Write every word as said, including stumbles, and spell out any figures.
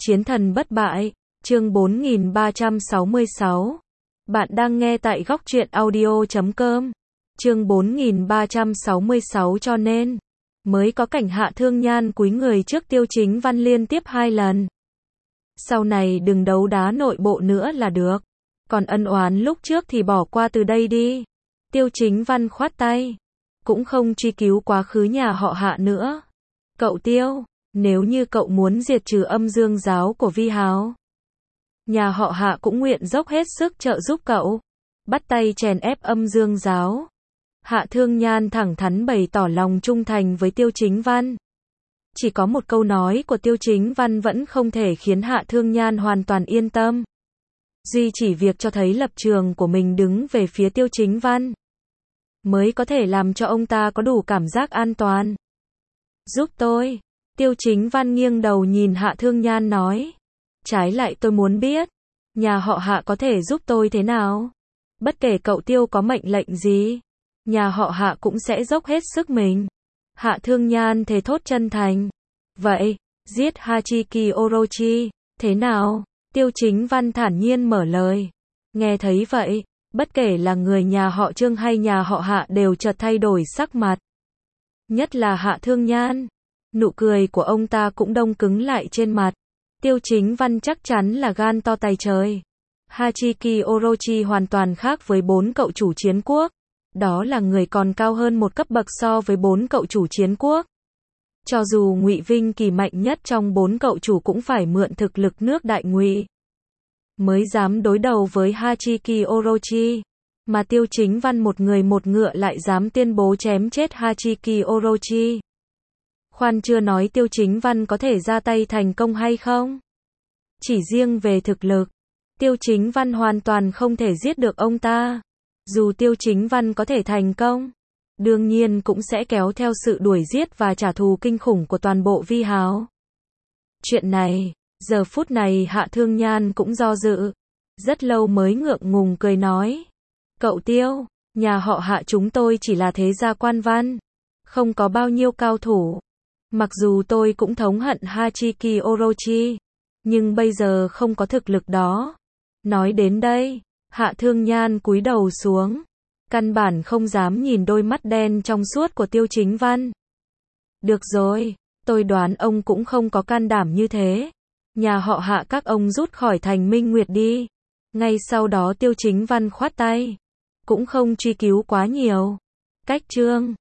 Chiến thần bất bại, chương bốn nghìn ba trăm sáu mươi sáu. Bạn đang nghe tại góc truyện audio chấm com. Chương bốn nghìn ba trăm sáu mươi sáu cho nên, mới có cảnh Hạ Thương Nhan cúi người trước Tiêu Chính Văn liên tiếp hai lần. Sau này đừng đấu đá nội bộ nữa là được. Còn ân oán lúc trước thì bỏ qua từ đây đi. Tiêu Chính Văn khoát tay. Cũng không truy cứu quá khứ nhà họ Hạ nữa. Cậu Tiêu, nếu như cậu muốn diệt trừ âm dương giáo của Vi Hào, nhà họ Hạ cũng nguyện dốc hết sức trợ giúp cậu. Bắt tay chèn ép âm dương giáo. Hạ Thương Nhan thẳng thắn bày tỏ lòng trung thành với Tiêu Chính Văn. Chỉ có một câu nói của Tiêu Chính Văn vẫn không thể khiến Hạ Thương Nhan hoàn toàn yên tâm. Duy chỉ việc cho thấy lập trường của mình đứng về phía Tiêu Chính Văn, mới có thể làm cho ông ta có đủ cảm giác an toàn. Giúp tôi. Tiêu Chính Văn nghiêng đầu nhìn Hạ Thương Nhan nói. Trái lại tôi muốn biết, nhà họ Hạ có thể giúp tôi thế nào? Bất kể cậu Tiêu có mệnh lệnh gì, nhà họ Hạ cũng sẽ dốc hết sức mình. Hạ Thương Nhan thề thốt chân thành. Vậy, giết Hachiki Orochi, thế nào? Tiêu Chính Văn thản nhiên mở lời. Nghe thấy vậy, bất kể là người nhà họ Trương hay nhà họ Hạ đều chợt thay đổi sắc mặt. Nhất là Hạ Thương Nhan. Nụ cười của ông ta cũng đông cứng lại trên mặt. Tiêu Chính Văn chắc chắn là gan to tay trời. Hachiki Orochi hoàn toàn khác với bốn cậu chủ chiến quốc. Đó là người còn cao hơn một cấp bậc so với bốn cậu chủ chiến quốc. Cho dù Ngụy Vinh Kỳ mạnh nhất trong bốn cậu chủ cũng phải mượn thực lực nước Đại Ngụy mới dám đối đầu với Hachiki Orochi. Mà Tiêu Chính Văn một người một ngựa lại dám tuyên bố chém chết Hachiki Orochi. Khoan chưa nói Tiêu Chính Văn có thể ra tay thành công hay không. Chỉ riêng về thực lực, Tiêu Chính Văn hoàn toàn không thể giết được ông ta. Dù Tiêu Chính Văn có thể thành công, đương nhiên cũng sẽ kéo theo sự đuổi giết và trả thù kinh khủng của toàn bộ Vi Hào. Chuyện này, giờ phút này Hạ Thương Nhan cũng do dự. Rất lâu mới ngượng ngùng cười nói. Cậu Tiêu, nhà họ Hạ chúng tôi chỉ là thế gia quan văn, không có bao nhiêu cao thủ. Mặc dù tôi cũng thống hận Hachiki Orochi, nhưng bây giờ không có thực lực đó. Nói đến đây, Hạ Thương Nhan cúi đầu xuống, căn bản không dám nhìn đôi mắt đen trong suốt của Tiêu Chính Văn. Được rồi, tôi đoán ông cũng không có can đảm như thế. Nhà họ Hạ các ông rút khỏi thành Minh Nguyệt đi. Ngay sau đó Tiêu Chính Văn khoát tay, cũng không truy cứu quá nhiều. Cách chương